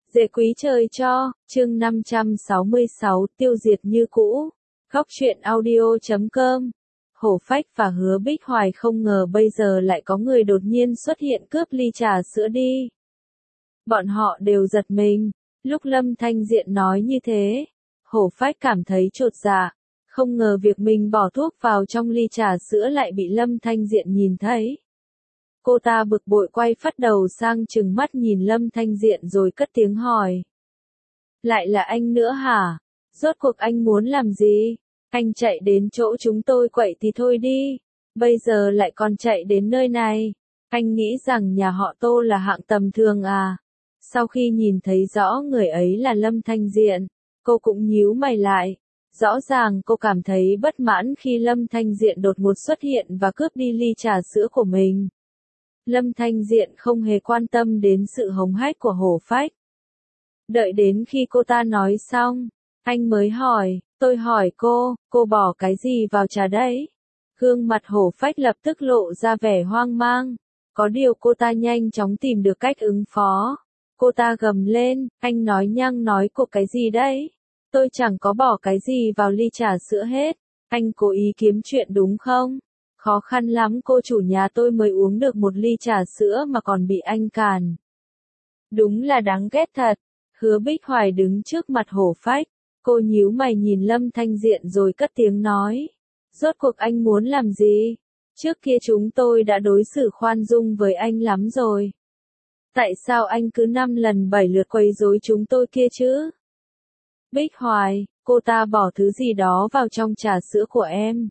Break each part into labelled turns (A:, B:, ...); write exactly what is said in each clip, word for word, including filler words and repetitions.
A: Dễ quý trời cho, chương năm trăm sáu mươi sáu, tiêu diệt như cũ. Góc truyện audio chấm com. Hổ Phách và Hứa Bích Hoài không ngờ bây giờ lại có người đột nhiên xuất hiện cướp ly trà sữa đi. Bọn họ đều giật mình, lúc Lâm Thanh Diện nói như thế, Hổ Phách cảm thấy chột dạ, không ngờ việc mình bỏ thuốc vào trong ly trà sữa lại bị Lâm Thanh Diện nhìn thấy. Cô ta bực bội quay phắt đầu sang trừng mắt nhìn Lâm Thanh Diện rồi cất tiếng hỏi. Lại là anh nữa hả? Rốt cuộc anh muốn làm gì? Anh chạy đến chỗ chúng tôi quậy thì thôi đi. Bây giờ lại còn chạy đến nơi này. Anh nghĩ rằng nhà họ Tô là hạng tầm thường à? Sau khi nhìn thấy rõ người ấy là Lâm Thanh Diện, cô cũng nhíu mày lại. Rõ ràng cô cảm thấy bất mãn khi Lâm Thanh Diện đột ngột xuất hiện và cướp đi ly trà sữa của mình. Lâm Thanh Diện không hề quan tâm đến sự hống hách của Hổ Phách. Đợi đến khi cô ta nói xong, anh mới hỏi, tôi hỏi cô, cô bỏ cái gì vào trà đấy? Gương mặt Hổ Phách lập tức lộ ra vẻ hoang mang, có điều cô ta nhanh chóng tìm được cách ứng phó. Cô ta gầm lên, anh nói nhăng nói cô cái gì đấy? Tôi chẳng có bỏ cái gì vào ly trà sữa hết, anh cố ý kiếm chuyện đúng không? Khó khăn lắm cô chủ nhà tôi mới uống được một ly trà sữa mà còn bị anh càn. Đúng là đáng ghét thật. Hứa Bích Hoài đứng trước mặt Hổ Phách, cô nhíu mày nhìn Lâm Thanh Diện rồi cất tiếng nói. Rốt cuộc anh muốn làm gì? Trước kia chúng tôi đã đối xử khoan dung với anh lắm rồi. Tại sao anh cứ năm lần bảy lượt quấy rối chúng tôi kia chứ? Bích Hoài, cô ta bỏ thứ gì đó vào trong trà sữa của em.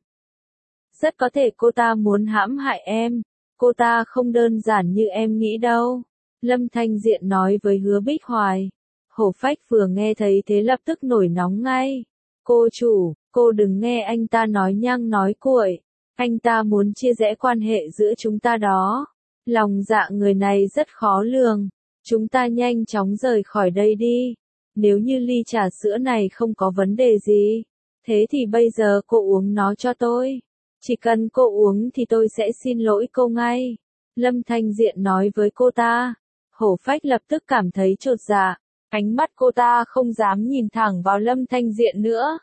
A: Rất có thể cô ta muốn hãm hại em, cô ta không đơn giản như em nghĩ đâu. Lâm Thanh Diện nói với Hứa Bích Hoài. Hổ Phách vừa nghe thấy thế lập tức nổi nóng ngay. Cô chủ, cô đừng nghe anh ta nói nhăng nói cuội. Anh ta muốn chia rẽ quan hệ giữa chúng ta đó. Lòng dạ người này rất khó lường. Chúng ta nhanh chóng rời khỏi đây đi. Nếu như ly trà sữa này không có vấn đề gì, thế thì bây giờ cô uống nó cho tôi. Chỉ cần cô uống thì tôi sẽ xin lỗi cô ngay. Lâm Thanh Diện nói với cô ta. Hổ Phách lập tức cảm thấy chột dạ. Ánh mắt cô ta không dám nhìn thẳng vào Lâm Thanh Diện nữa.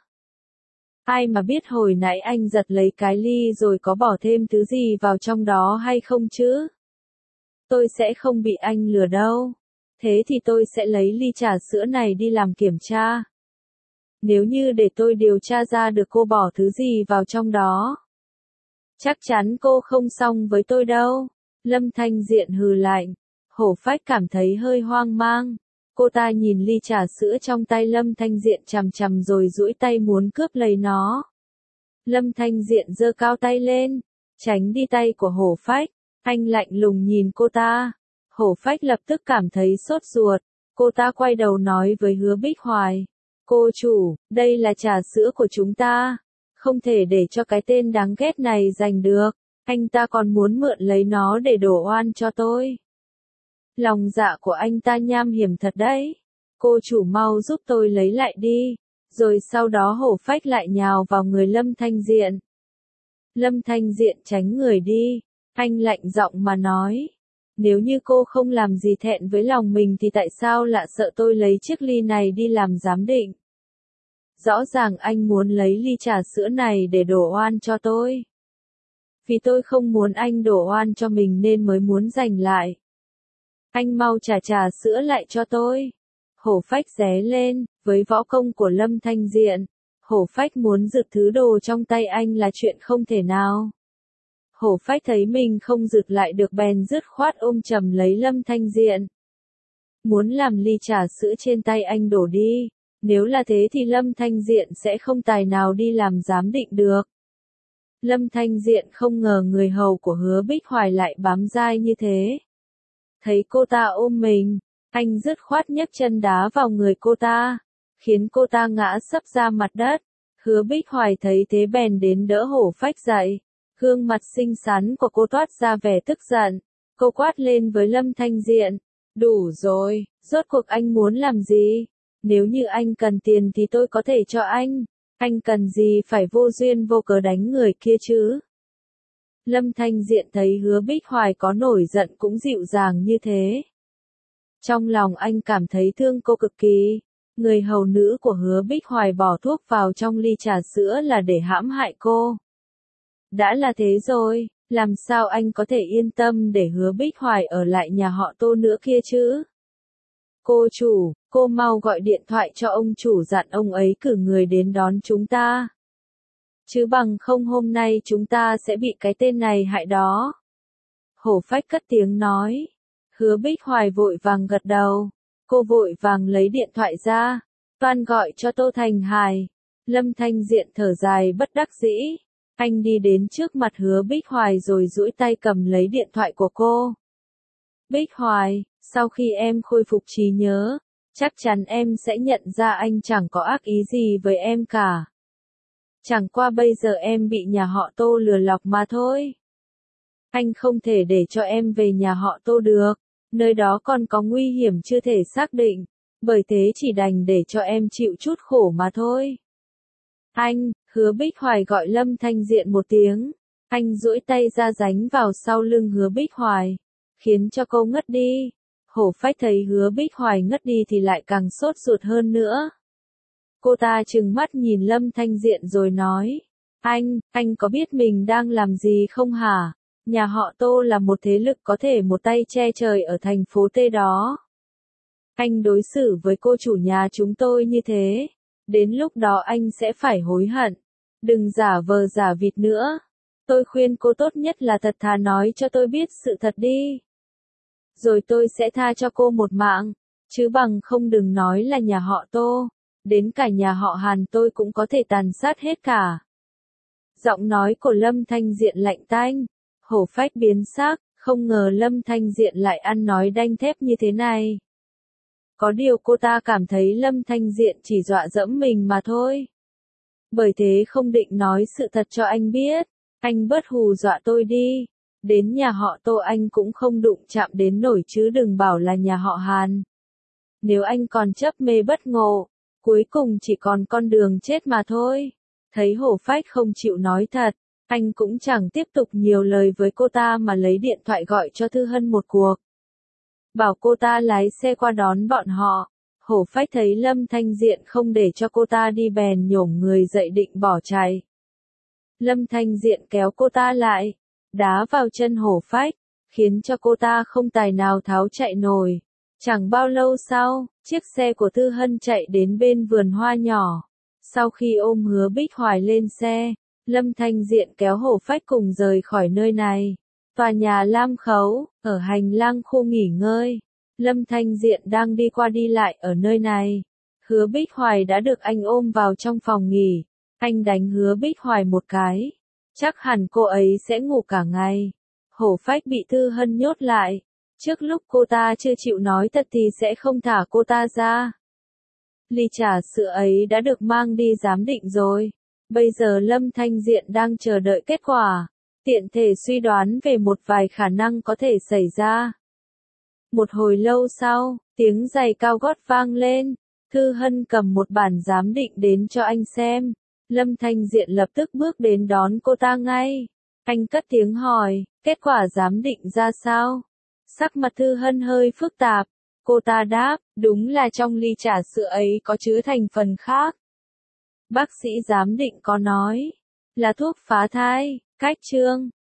A: Ai mà biết hồi nãy anh giật lấy cái ly rồi có bỏ thêm thứ gì vào trong đó hay không chứ? Tôi sẽ không bị anh lừa đâu. Thế thì tôi sẽ lấy ly trà sữa này đi làm kiểm tra. Nếu như để tôi điều tra ra được cô bỏ thứ gì vào trong đó, chắc chắn cô không xong với tôi đâu. Lâm Thanh Diện hừ lạnh. Hổ Phách cảm thấy hơi hoang mang. Cô ta nhìn ly trà sữa trong tay Lâm Thanh Diện chằm chằm rồi duỗi tay muốn cướp lấy nó. Lâm Thanh Diện giơ cao tay lên, tránh đi tay của Hổ Phách. Anh lạnh lùng nhìn cô ta. Hổ Phách lập tức cảm thấy sốt ruột. Cô ta quay đầu nói với Hứa Bích Hoài. Cô chủ, đây là trà sữa của chúng ta. Không thể để cho cái tên đáng ghét này giành được. Anh ta còn muốn mượn lấy nó để đổ oan cho tôi. Lòng dạ của anh ta nham hiểm thật đấy. Cô chủ mau giúp tôi lấy lại đi. Rồi sau đó Hổ Phách lại nhào vào người Lâm Thanh Diện. Lâm Thanh Diện tránh người đi. Anh lạnh giọng mà nói. Nếu như cô không làm gì thẹn với lòng mình thì tại sao lại sợ tôi lấy chiếc ly này đi làm giám định? Rõ ràng anh muốn lấy ly trà sữa này để đổ oan cho tôi. Vì tôi không muốn anh đổ oan cho mình nên mới muốn giành lại. Anh mau trả trà sữa lại cho tôi. Hổ Phách ré lên, với võ công của Lâm Thanh Diện. Hổ Phách muốn giật thứ đồ trong tay anh là chuyện không thể nào. Hổ Phách thấy mình không giật lại được bèn dứt khoát ôm chầm lấy Lâm Thanh Diện. Muốn làm ly trà sữa trên tay anh đổ đi. Nếu là thế thì Lâm Thanh Diện sẽ không tài nào đi làm giám định được. Lâm Thanh Diện không ngờ người hầu của Hứa Bích Hoài lại bám dai như thế. Thấy cô ta ôm mình, anh dứt khoát nhấc chân đá vào người cô ta, khiến cô ta ngã sấp ra mặt đất. Hứa Bích Hoài thấy thế bèn đến đỡ Hổ Phách dậy. Gương mặt xinh xắn của cô toát ra vẻ tức giận. Cô quát lên với Lâm Thanh Diện. Đủ rồi, rốt cuộc anh muốn làm gì? Nếu như anh cần tiền thì tôi có thể cho anh. Anh cần gì phải vô duyên vô cớ đánh người kia chứ? Lâm Thanh Diện thấy Hứa Bích Hoài có nổi giận cũng dịu dàng như thế. Trong lòng anh cảm thấy thương cô cực kỳ. Người hầu nữ của Hứa Bích Hoài bỏ thuốc vào trong ly trà sữa là để hãm hại cô. Đã là thế rồi, làm sao anh có thể yên tâm để Hứa Bích Hoài ở lại nhà họ Tô nữa kia chứ? Cô chủ, cô mau gọi điện thoại cho ông chủ dặn ông ấy cử người đến đón chúng ta. Chứ bằng không hôm nay chúng ta sẽ bị cái tên này hại đó. Hổ Phách cất tiếng nói. Hứa Bích Hoài vội vàng gật đầu. Cô vội vàng lấy điện thoại ra. Toan gọi cho Tô Thành Hải. Lâm Thanh Diện thở dài bất đắc dĩ. Anh đi đến trước mặt Hứa Bích Hoài rồi duỗi tay cầm lấy điện thoại của cô. Bích Hoài, sau khi em khôi phục trí nhớ, chắc chắn em sẽ nhận ra anh chẳng có ác ý gì với em cả. Chẳng qua bây giờ em bị nhà họ Tô lừa lọc mà thôi. Anh không thể để cho em về nhà họ Tô được, nơi đó còn có nguy hiểm chưa thể xác định, bởi thế chỉ đành để cho em chịu chút khổ mà thôi. Anh, Hứa Bích Hoài gọi Lâm Thanh Diện một tiếng, anh duỗi tay ra giánh vào sau lưng Hứa Bích Hoài, khiến cho cô ngất đi. Hổ Phách thấy Hứa Bích Hoài ngất đi thì lại càng sốt ruột hơn nữa. Cô ta trừng mắt nhìn Lâm Thanh Diện rồi nói, anh, anh có biết mình đang làm gì không hả? Nhà họ Tô là một thế lực có thể một tay che trời ở thành phố T đó. Anh đối xử với cô chủ nhà chúng tôi như thế, đến lúc đó anh sẽ phải hối hận. Đừng giả vờ giả vịt nữa. Tôi khuyên cô tốt nhất là thật thà nói cho tôi biết sự thật đi. Rồi tôi sẽ tha cho cô một mạng, chứ bằng không đừng nói là nhà họ Tô, đến cả nhà họ Hàn tôi cũng có thể tàn sát hết cả. Giọng nói của Lâm Thanh Diện lạnh tanh. Hổ Phách biến sắc, không ngờ Lâm Thanh Diện lại ăn nói đanh thép như thế này. Có điều cô ta cảm thấy Lâm Thanh Diện chỉ dọa dẫm mình mà thôi. Bởi thế không định nói sự thật cho anh biết, anh bớt hù dọa tôi đi. Đến nhà họ Tô anh cũng không đụng chạm đến nổi chứ đừng bảo là nhà họ Hàn. Nếu anh còn chấp mê bất ngộ, cuối cùng chỉ còn con đường chết mà thôi. Thấy Hổ Phách không chịu nói thật, anh cũng chẳng tiếp tục nhiều lời với cô ta mà lấy điện thoại gọi cho Thư Hân một cuộc. Bảo cô ta lái xe qua đón bọn họ. Hổ Phách thấy Lâm Thanh Diện không để cho cô ta đi bèn nhổm người dậy định bỏ chạy. Lâm Thanh Diện kéo cô ta lại, đá vào chân Hổ Phách, khiến cho cô ta không tài nào tháo chạy nổi. Chẳng bao lâu sau, chiếc xe của Thư Hân chạy đến bên vườn hoa nhỏ. Sau khi ôm Hứa Bích Hoài lên xe, Lâm Thanh Diện kéo Hổ Phách cùng rời khỏi nơi này. Tòa nhà Lam Khấu, ở hành lang khu nghỉ ngơi. Lâm Thanh Diện đang đi qua đi lại ở nơi này. Hứa Bích Hoài đã được anh ôm vào trong phòng nghỉ. Anh đánh Hứa Bích Hoài một cái. Chắc hẳn cô ấy sẽ ngủ cả ngày. Hổ Phách bị Thư Hân nhốt lại. Trước lúc cô ta chưa chịu nói thật thì sẽ không thả cô ta ra. Ly trà sữa ấy đã được mang đi giám định rồi. Bây giờ Lâm Thanh Diện đang chờ đợi kết quả. Tiện thể suy đoán về một vài khả năng có thể xảy ra. Một hồi lâu sau, tiếng giày cao gót vang lên. Thư Hân cầm một bản giám định đến cho anh xem. Lâm Thanh Diện lập tức bước đến đón cô ta ngay. Anh cất tiếng hỏi, kết quả giám định ra sao? Sắc mặt Thư Hân hơi phức tạp. Cô ta đáp, đúng là trong ly trà sữa ấy có chứa thành phần khác. Bác sĩ giám định có nói, là thuốc phá thai, cách chương.